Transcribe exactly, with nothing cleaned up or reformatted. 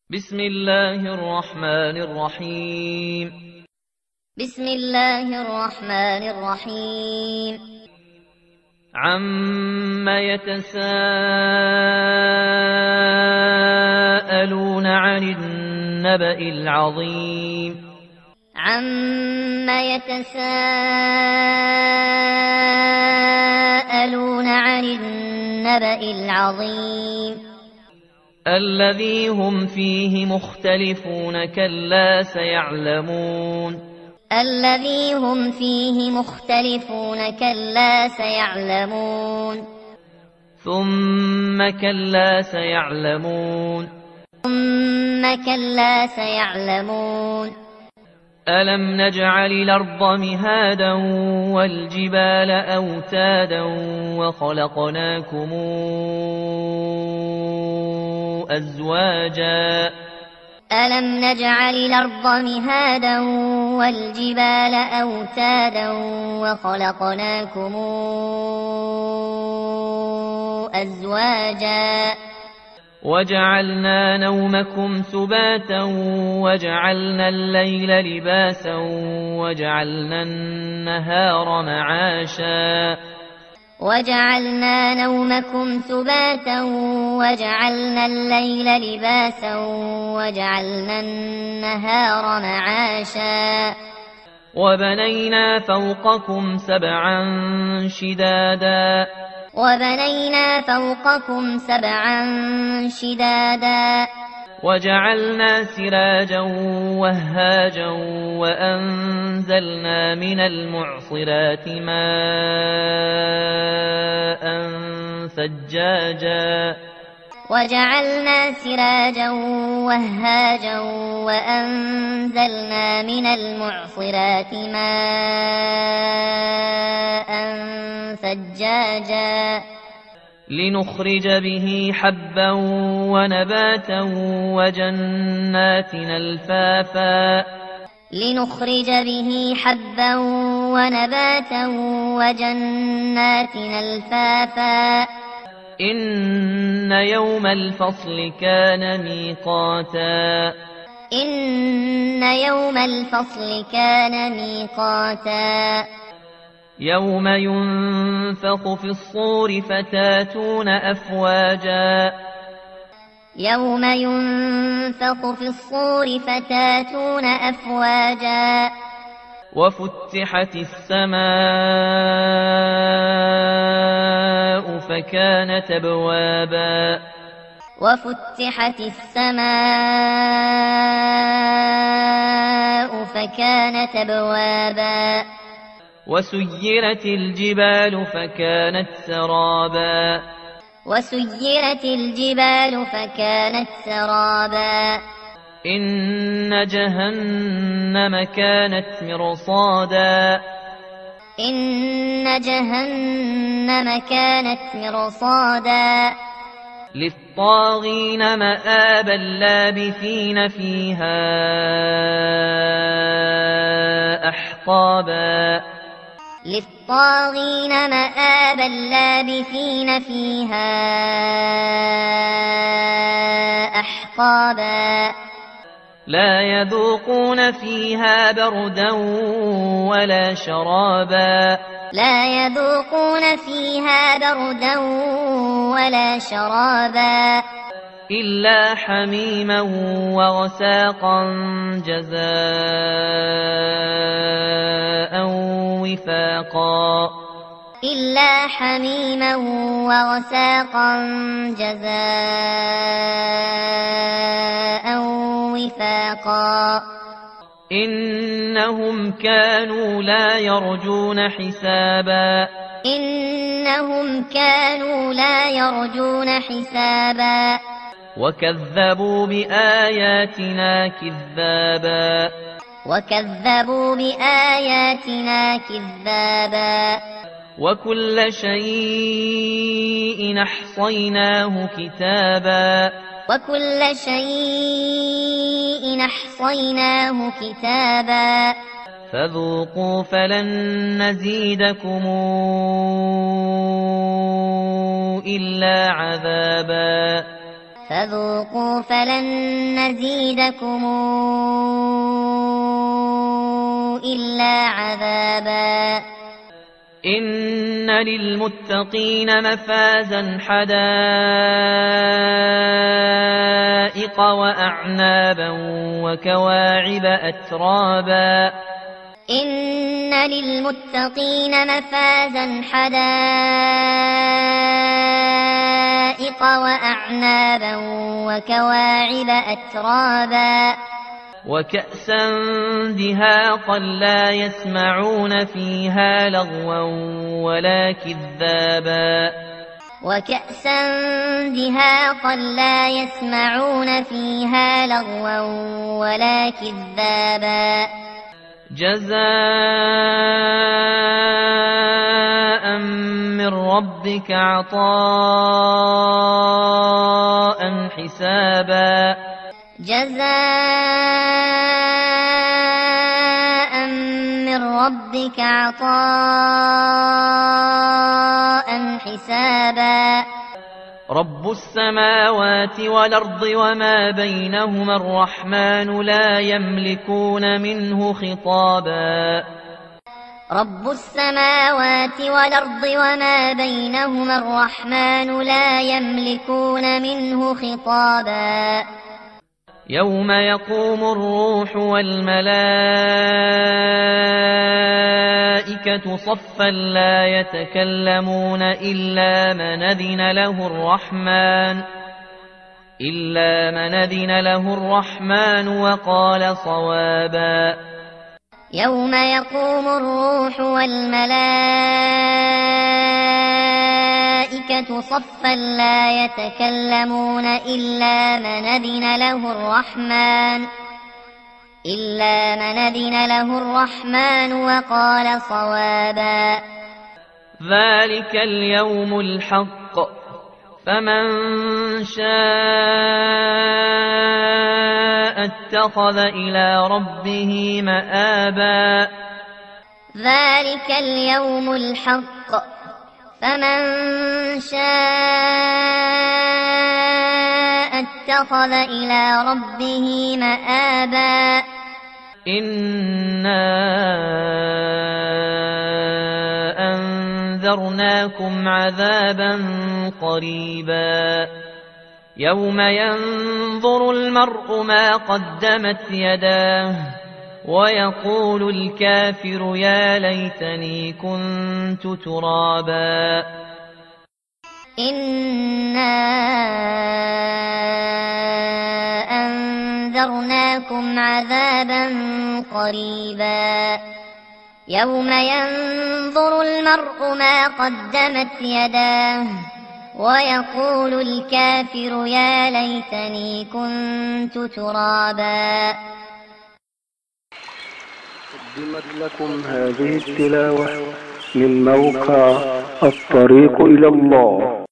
بسم الله الرحمن الرحيم بسم الله الرحمن الرحيم عَمَّ يتساءلون عن النبأ العظيم عَمَّ يتساءلون عن النبأ العظيم الذي هم فيه مختلفون كلا سيعلمون الذي هم فيه مختلفون كلا سيعلمون ثم كلا سيعلمون ثم كلا سيعلمون ألم نجعل الأرض مهادا والجبال أوتادا وخلقناكم أزواجا ألم نجعل الأرض مهادا والجبال أوتادا وخلقناكم أزواجا وجعلنا نومكم سباتا وجعلنا الليل لباسا وجعلنا النهار معاشا وجعلنا نومكم سباتا وجعلنا الليل لباسا وجعلنا النهار معاشا وبنينا فوقكم سبعا شدادا وبنينا فوقكم سبعا شدادا وجعلنا سراجا وهاجا وأنزلنا من المعصرات ماء ثجاجا وجعلنا سراجا وهاجا وأنزلنا من المعصرات ماء ثجاجا لنخرج به حبا ونباتا وجنات ألفافا لنخرج به حبا ونباتا وجنات ألفافا إن يوم الفصل كان ميقاتا إن يوم الفصل كان ميقاتا يوم ينفخ في الصور فتاتون أفواجا يوم ينفخ في الصور فتاتون أفواجا وفتحت السماء فكانت أبوابا وفتحت السماء فكانت أبوابا وسيرت الجبال فكانت سرابا وسيرت الجبال فكانت سرابا إن جهنم كانت مرصادا إن جهنم كانت مرصادا للطاغين مآبا لابثين فيها أحقابا للطاغين مآبا لابثين فيها أحقابا لا يذوقون فيها بردا ولا شرابا لا يذوقون فيها بردا ولا شرابا إلا حميما وغساقا جزاء وفاقا إلا حميما وغساقا جزاء وفاقا إنهم كانوا لا يرجون حسابا إنهم كانوا لا يرجون حسابا وكذبوا بآياتنا كذابا وكذبوا بآياتنا كذابا وكل شيء أحصيناه كتابا وكل شيء أحصيناه كتابا فذوقوا فلن نزيدكم إلا عذابا فذوقوا فلن نزيدكم إلا عذابا إن للمتقين مفازا حدائق وأعنابا وكواعب أترابا إن للمتقين مفازا حدائق وأعنابا وكواعب أترابا وكأسا دهاقا لا يسمعون فيها لغوا ولا كذابا وكأسا دهاقا لا يسمعون فيها لغوا ولا كذابا جزاء من ربك عطاء حسابا جزاء من ربك عطاء حسابا رب السماوات والأرض وما بينهما الرحمن لا يملكون منه خطابا رب السماوات والأرض وما بينهما الرحمن لا يملكون منه خطابا يوم يقوم الروح والملائكة صفا لا يتكلمون إلا من أذن له الرحمن إلا من أذن له الرحمن وقال صوابا يوم يقوم الروح والملائكة صفا لا يتكلمون إلا من أذن له الرحمن إلا من أذن له الرحمن وقال صوابا ذلك اليوم الحق فمن شاء اتخذ إلى ربه مآبا ذلك اليوم الحق فمن شاء اتخذ إلى ربه مآبا إنا أنذرناكم عذابا قريبا يوم ينظر المرء ما قدمت يداه ويقول الكافر يا ليتني كنت ترابا إنا أنذرناكم عذابا قريبا يوم ينظر المرء ما قدمت يداه ويقول الكافر يا ليتني كنت ترابا. قدمت لكم هذه التلاوة من موقع الطريق إلى الله.